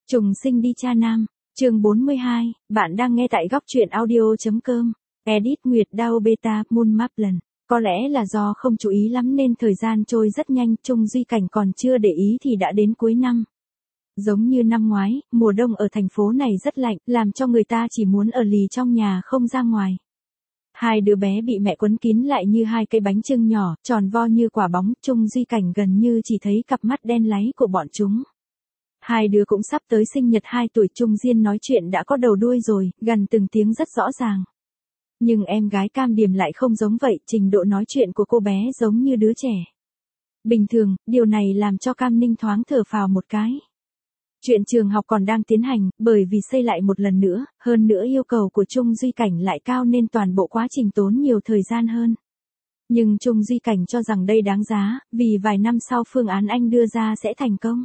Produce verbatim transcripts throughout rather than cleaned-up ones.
Trùng sinh đi cha nam, chương bốn mươi hai, bạn đang nghe tại góc truyện audio.com, edit Nguyệt Đao Beta Moon Maplen. Có lẽ là do không chú ý lắm nên thời gian trôi rất nhanh, Trung Duy Cảnh còn chưa để ý thì đã đến cuối năm. Giống như năm ngoái, mùa đông ở thành phố này rất lạnh, làm cho người ta chỉ muốn ở lì trong nhà không ra ngoài. Hai đứa bé bị mẹ quấn kín lại như hai cây bánh chưng nhỏ, tròn vo như quả bóng, Trung Duy Cảnh gần như chỉ thấy cặp mắt đen láy của bọn chúng. Hai đứa cũng sắp tới sinh nhật hai tuổi, Trung Diên nói chuyện đã có đầu đuôi rồi, gần từng tiếng rất rõ ràng. Nhưng em gái Cam Điềm lại không giống vậy, trình độ nói chuyện của cô bé giống như đứa trẻ bình thường, điều này làm cho Cam Ninh thoáng thở phào một cái. Chuyện trường học còn đang tiến hành, bởi vì xây lại một lần nữa, hơn nữa yêu cầu của Trung Duy Cảnh lại cao nên toàn bộ quá trình tốn nhiều thời gian hơn. Nhưng Trung Duy Cảnh cho rằng đây đáng giá, vì vài năm sau phương án anh đưa ra sẽ thành công.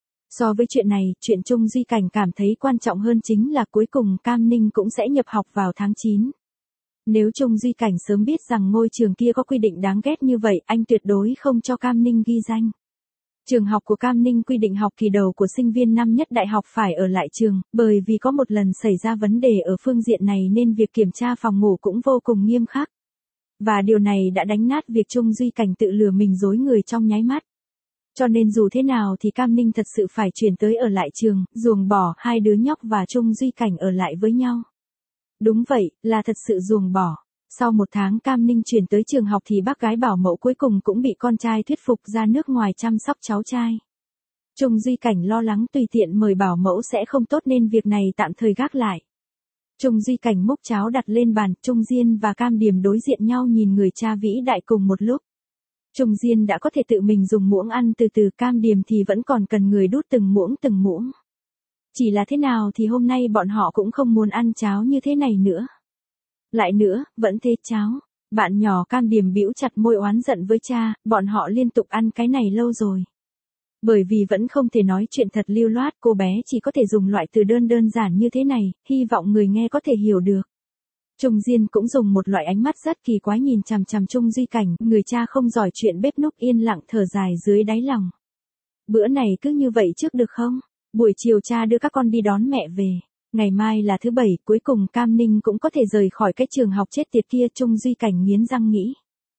So với chuyện này, chuyện Trung Duy Cảnh cảm thấy quan trọng hơn chính là cuối cùng Cam Ninh cũng sẽ nhập học vào tháng chín. Nếu Trung Duy Cảnh sớm biết rằng ngôi trường kia có quy định đáng ghét như vậy, anh tuyệt đối không cho Cam Ninh ghi danh. Trường học của Cam Ninh quy định học kỳ đầu của sinh viên năm nhất đại học phải ở lại trường, bởi vì có một lần xảy ra vấn đề ở phương diện này nên việc kiểm tra phòng ngủ cũng vô cùng nghiêm khắc. Và điều này đã đánh nát việc Trung Duy Cảnh tự lừa mình dối người trong nháy mắt. Cho nên dù thế nào thì Cam Ninh thật sự phải chuyển tới ở lại trường, ruồng bỏ hai đứa nhóc và Trung Duy Cảnh ở lại với nhau. Đúng vậy, là thật sự ruồng bỏ. Sau một tháng Cam Ninh chuyển tới trường học thì bác gái bảo mẫu cuối cùng cũng bị con trai thuyết phục ra nước ngoài chăm sóc cháu trai. Trung Duy Cảnh lo lắng tùy tiện mời bảo mẫu sẽ không tốt nên việc này tạm thời gác lại. Trung Duy Cảnh múc cháo đặt lên bàn, Trung Diên và Cam Điềm đối diện nhau nhìn người cha vĩ đại cùng một lúc. Trung Diên đã có thể tự mình dùng muỗng ăn từ từ, Cam Điềm thì vẫn còn cần người đút từng muỗng từng muỗng. Chỉ là thế nào thì hôm nay bọn họ cũng không muốn ăn cháo như thế này nữa. Lại nữa, vẫn thế cháo. Bạn nhỏ Cam Điềm bĩu chặt môi oán giận với cha, bọn họ liên tục ăn cái này lâu rồi. Bởi vì vẫn không thể nói chuyện thật lưu loát, cô bé chỉ có thể dùng loại từ đơn đơn giản như thế này, hy vọng người nghe có thể hiểu được. Trung Diên cũng dùng một loại ánh mắt rất kỳ quái nhìn chằm chằm Trung Duy Cảnh, người cha không giỏi chuyện bếp núc, yên lặng thở dài dưới đáy lòng. Bữa này cứ như vậy trước được không? Buổi chiều cha đưa các con đi đón mẹ về. Ngày mai là thứ bảy, cuối cùng Cam Ninh cũng có thể rời khỏi cái trường học chết tiệt kia, Trung Duy Cảnh nghiến răng nghĩ.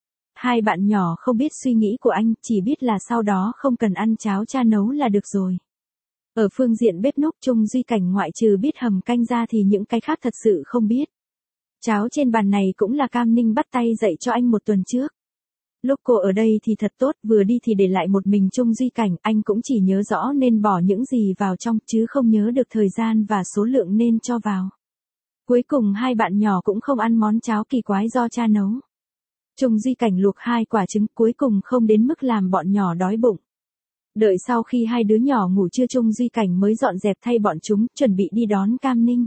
Hai bạn nhỏ không biết suy nghĩ của anh, chỉ biết là sau đó không cần ăn cháo cha nấu là được rồi. Ở phương diện bếp núc, Trung Duy Cảnh ngoại trừ biết hầm canh ra thì những cái khác thật sự không biết. Cháo trên bàn này cũng là Cam Ninh bắt tay dạy cho anh một tuần trước. Lúc cô ở đây thì thật tốt, vừa đi thì để lại một mình Trung Duy Cảnh, anh cũng chỉ nhớ rõ nên bỏ những gì vào trong, chứ không nhớ được thời gian và số lượng nên cho vào. Cuối cùng hai bạn nhỏ cũng không ăn món cháo kỳ quái do cha nấu. Trung Duy Cảnh luộc hai quả trứng, cuối cùng không đến mức làm bọn nhỏ đói bụng. Đợi sau khi hai đứa nhỏ ngủ trưa, Trung Duy Cảnh mới dọn dẹp thay bọn chúng, chuẩn bị đi đón Cam Ninh.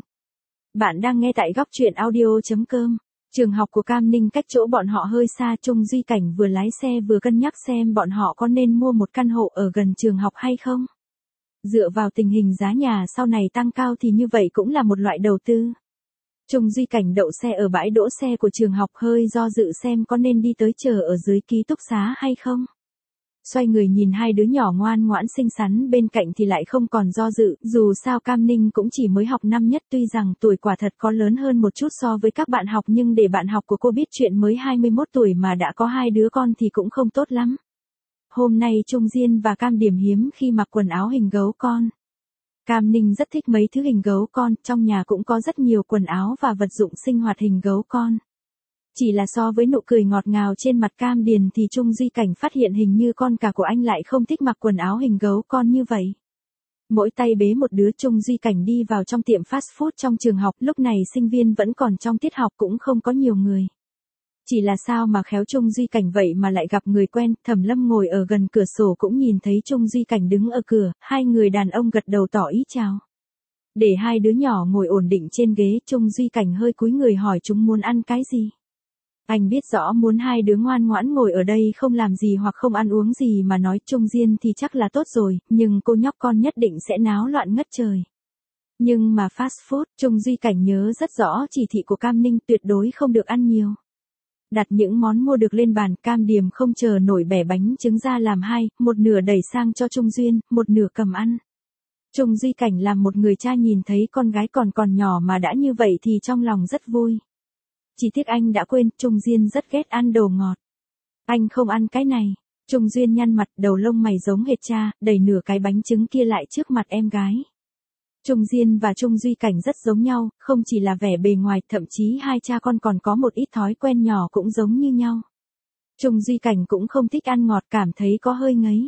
Bạn đang nghe tại góc truyện audio.com. Trường học của Cam Ninh cách chỗ bọn họ hơi xa, Trung Duy Cảnh vừa lái xe vừa cân nhắc xem bọn họ có nên mua một căn hộ ở gần trường học hay không. Dựa vào tình hình giá nhà sau này tăng cao thì như vậy cũng là một loại đầu tư. Trung Duy Cảnh đậu xe ở bãi đỗ xe của trường học, hơi do dự xem có nên đi tới chờ ở dưới ký túc xá hay không. Xoay người nhìn hai đứa nhỏ ngoan ngoãn xinh xắn bên cạnh thì lại không còn do dự, dù sao Cam Ninh cũng chỉ mới học năm nhất, tuy rằng tuổi quả thật có lớn hơn một chút so với các bạn học, nhưng để bạn học của cô biết chuyện mới hai mươi mốt tuổi mà đã có hai đứa con thì cũng không tốt lắm. Hôm nay Trung Diên và Cam Điềm hiếm khi mặc quần áo hình gấu con. Cam Ninh rất thích mấy thứ hình gấu con, trong nhà cũng có rất nhiều quần áo và vật dụng sinh hoạt hình gấu con. Chỉ là so với nụ cười ngọt ngào trên mặt Cam Điền thì Trung Duy Cảnh phát hiện hình như con cả của anh lại không thích mặc quần áo hình gấu con như vậy. Mỗi tay bế một đứa, Trung Duy Cảnh đi vào trong tiệm fast food trong trường học, lúc này sinh viên vẫn còn trong tiết học cũng không có nhiều người. Chỉ là sao mà khéo Trung Duy Cảnh vậy mà lại gặp người quen, Thẩm Lâm ngồi ở gần cửa sổ cũng nhìn thấy Trung Duy Cảnh đứng ở cửa, hai người đàn ông gật đầu tỏ ý chào. Để hai đứa nhỏ ngồi ổn định trên ghế, Trung Duy Cảnh hơi cúi người hỏi chúng muốn ăn cái gì. Anh biết rõ muốn hai đứa ngoan ngoãn ngồi ở đây không làm gì hoặc không ăn uống gì mà nói Trung Diên thì chắc là tốt rồi, nhưng cô nhóc con nhất định sẽ náo loạn ngất trời. Nhưng mà fast food, Trung Duy Cảnh nhớ rất rõ chỉ thị của Cam Ninh tuyệt đối không được ăn nhiều. Đặt những món mua được lên bàn, Cam Điềm không chờ nổi bẻ bánh trứng ra làm hai, một nửa đẩy sang cho Trung Duyên, một nửa cầm ăn. Trung Duy Cảnh làm một người cha nhìn thấy con gái còn còn nhỏ mà đã như vậy thì trong lòng rất vui. Chỉ tiếc anh đã quên, Trung Diên rất ghét ăn đồ ngọt. Anh không ăn cái này. Trung Duyên nhăn mặt, đầu lông mày giống hệt cha, đẩy nửa cái bánh trứng kia lại trước mặt em gái. Trung Diên và Trung Duy Cảnh rất giống nhau, không chỉ là vẻ bề ngoài, thậm chí hai cha con còn có một ít thói quen nhỏ cũng giống như nhau. Trung Duy Cảnh cũng không thích ăn ngọt, cảm thấy có hơi ngấy.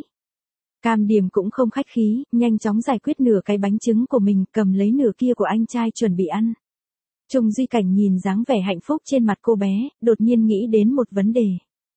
Cam Điềm cũng không khách khí, nhanh chóng giải quyết nửa cái bánh trứng của mình, cầm lấy nửa kia của anh trai chuẩn bị ăn. Trung Duy Cảnh nhìn dáng vẻ hạnh phúc trên mặt cô bé, đột nhiên nghĩ đến một vấn đề.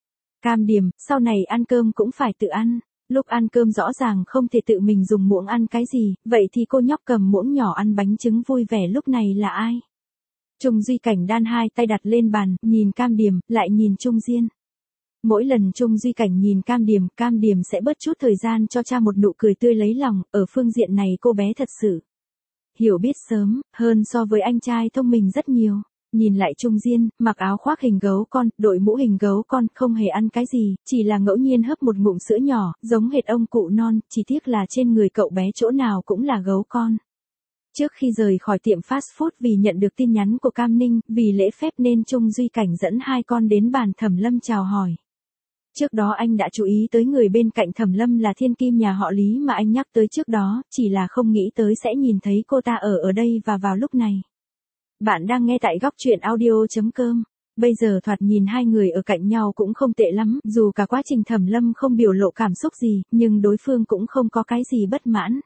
Cam Điềm, sau này ăn cơm cũng phải tự ăn. Lúc ăn cơm rõ ràng không thể tự mình dùng muỗng ăn cái gì, vậy thì cô nhóc cầm muỗng nhỏ ăn bánh trứng vui vẻ lúc này là ai? Trung Duy Cảnh đan hai tay đặt lên bàn, nhìn Cam Điềm, lại nhìn Trung Diên. Mỗi lần Trung Duy Cảnh nhìn Cam Điềm, Cam Điềm sẽ bớt chút thời gian cho cha một nụ cười tươi lấy lòng, ở phương diện này cô bé thật sự hiểu biết sớm, hơn so với anh trai thông minh rất nhiều. Nhìn lại Trung Diên, mặc áo khoác hình gấu con, đội mũ hình gấu con, không hề ăn cái gì, chỉ là ngẫu nhiên hấp một ngụm sữa nhỏ, giống hệt ông cụ non, chỉ tiếc là trên người cậu bé chỗ nào cũng là gấu con. Trước khi rời khỏi tiệm fast food vì nhận được tin nhắn của Cam Ninh, vì lễ phép nên Trung Duy Cảnh dẫn hai con đến bàn Thẩm Lâm chào hỏi. Trước đó anh đã chú ý tới người bên cạnh Thẩm Lâm là thiên kim nhà họ Lý mà anh nhắc tới trước đó, chỉ là không nghĩ tới sẽ nhìn thấy cô ta ở ở đây và vào lúc này. Bạn đang nghe tại góc truyện audio chấm com. Bây giờ thoạt nhìn hai người ở cạnh nhau cũng không tệ lắm, dù cả quá trình Thẩm Lâm không biểu lộ cảm xúc gì, nhưng đối phương cũng không có cái gì bất mãn.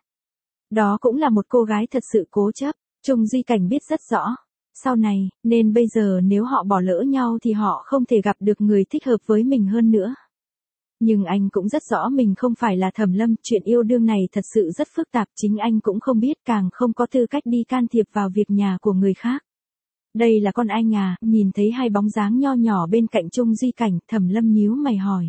Đó cũng là một cô gái thật sự cố chấp, Trung Duy Cảnh biết rất rõ. Sau này, nên bây giờ nếu họ bỏ lỡ nhau thì họ không thể gặp được người thích hợp với mình hơn nữa. Nhưng anh cũng rất rõ mình không phải là Thẩm Lâm, chuyện yêu đương này thật sự rất phức tạp, chính anh cũng không biết, càng không có tư cách đi can thiệp vào việc nhà của người khác. Đây là con anh à? Nhìn thấy hai bóng dáng nho nhỏ bên cạnh Trung Duy Cảnh, Thẩm Lâm nhíu mày hỏi.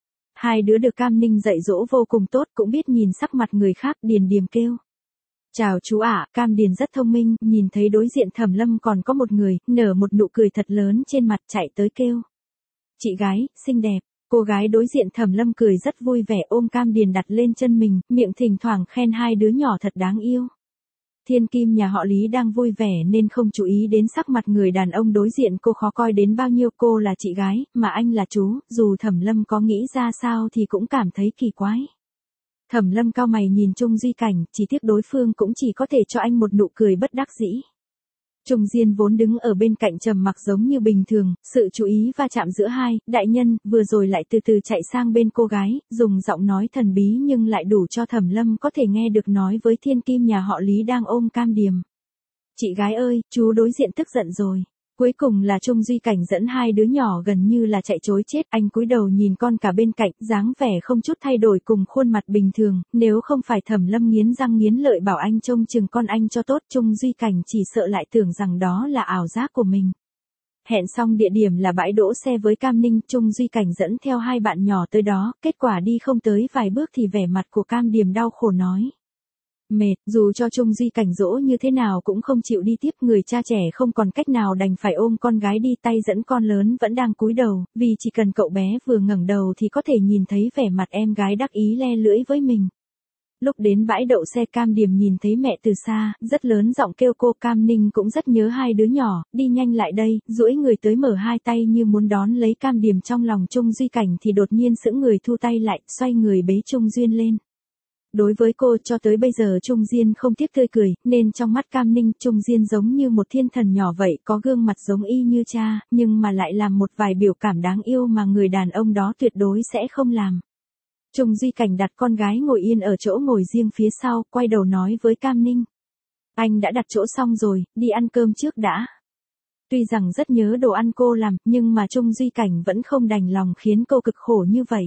Hai đứa được Cam Ninh dạy dỗ vô cùng tốt, cũng biết nhìn sắc mặt người khác, Điền Điềm kêu. Chào chú ạ, Cam Điền rất thông minh, nhìn thấy đối diện Thẩm Lâm còn có một người, nở một nụ cười thật lớn trên mặt, chạy tới kêu. Chị gái, xinh đẹp. Cô gái đối diện Thẩm Lâm cười rất vui vẻ ôm Cam Điền đặt lên chân mình, miệng thỉnh thoảng khen hai đứa nhỏ thật đáng yêu. Thiên kim nhà họ Lý đang vui vẻ nên không chú ý đến sắc mặt người đàn ông đối diện cô khó coi đến bao nhiêu. Cô là chị gái, mà anh là chú, dù Thẩm Lâm có nghĩ ra sao thì cũng cảm thấy kỳ quái. Thẩm Lâm cau mày nhìn Trung Duy Cảnh, chỉ tiếc đối phương cũng chỉ có thể cho anh một nụ cười bất đắc dĩ. Trung Diên vốn đứng ở bên cạnh trầm mặc giống như bình thường, sự chú ý va chạm giữa hai đại nhân, vừa rồi lại từ từ chạy sang bên cô gái, dùng giọng nói thần bí nhưng lại đủ cho Thẩm Lâm có thể nghe được nói với thiên kim nhà họ Lý đang ôm Cam Điềm. Chị gái ơi, chú đối diện tức giận rồi. Cuối cùng là Trung Duy Cảnh dẫn hai đứa nhỏ gần như là chạy trối chết, anh cúi đầu nhìn con cả bên cạnh, dáng vẻ không chút thay đổi cùng khuôn mặt bình thường, nếu không phải Thẩm Lâm nghiến răng nghiến lợi bảo anh trông chừng con anh cho tốt, Trung Duy Cảnh chỉ sợ lại tưởng rằng đó là ảo giác của mình. Hẹn xong địa điểm là bãi đỗ xe với Cam Ninh, Trung Duy Cảnh dẫn theo hai bạn nhỏ tới đó, kết quả đi không tới vài bước thì vẻ mặt của Cam Điềm đau khổ nói. Mệt, dù cho Trung Duy Cảnh dỗ như thế nào cũng không chịu đi tiếp, người cha trẻ không còn cách nào đành phải ôm con gái đi, tay dẫn con lớn vẫn đang cúi đầu, vì chỉ cần cậu bé vừa ngẩng đầu thì có thể nhìn thấy vẻ mặt em gái đắc ý le lưỡi với mình. Lúc đến bãi đậu xe Cam Điềm nhìn thấy mẹ từ xa, rất lớn giọng kêu cô. Cam Ninh cũng rất nhớ hai đứa nhỏ, đi nhanh lại đây, duỗi người tới mở hai tay như muốn đón lấy Cam Điềm trong lòng Trung Duy Cảnh thì đột nhiên sững người thu tay lại, xoay người bế Trung Duyên lên. Đối với cô cho tới bây giờ Trung Diên không tiếc tươi cười, nên trong mắt Cam Ninh, Trung Diên giống như một thiên thần nhỏ vậy, có gương mặt giống y như cha, nhưng mà lại làm một vài biểu cảm đáng yêu mà người đàn ông đó tuyệt đối sẽ không làm. Trung Duy Cảnh đặt con gái ngồi yên ở chỗ ngồi riêng phía sau, quay đầu nói với Cam Ninh. Anh đã đặt chỗ xong rồi, đi ăn cơm trước đã. Tuy rằng rất nhớ đồ ăn cô làm, nhưng mà Trung Duy Cảnh vẫn không đành lòng khiến cô cực khổ như vậy.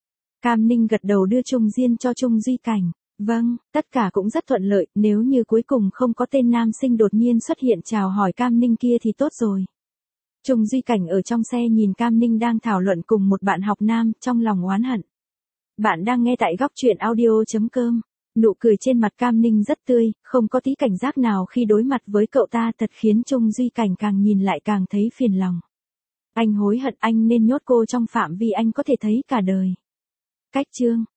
Cam Ninh gật đầu đưa Trung Diên cho Trung Duy Cảnh. Vâng, tất cả cũng rất thuận lợi, nếu như cuối cùng không có tên nam sinh đột nhiên xuất hiện chào hỏi Cam Ninh kia thì tốt rồi. Trung Duy Cảnh ở trong xe nhìn Cam Ninh đang thảo luận cùng một bạn học nam, trong lòng oán hận. Bạn đang nghe tại góc truyện audio chấm com. Nụ cười trên mặt Cam Ninh rất tươi, không có tí cảnh giác nào khi đối mặt với cậu ta, thật khiến Trung Duy Cảnh càng nhìn lại càng thấy phiền lòng. Anh hối hận, anh nên nhốt cô trong phạm vi anh có thể thấy cả đời. Cách chương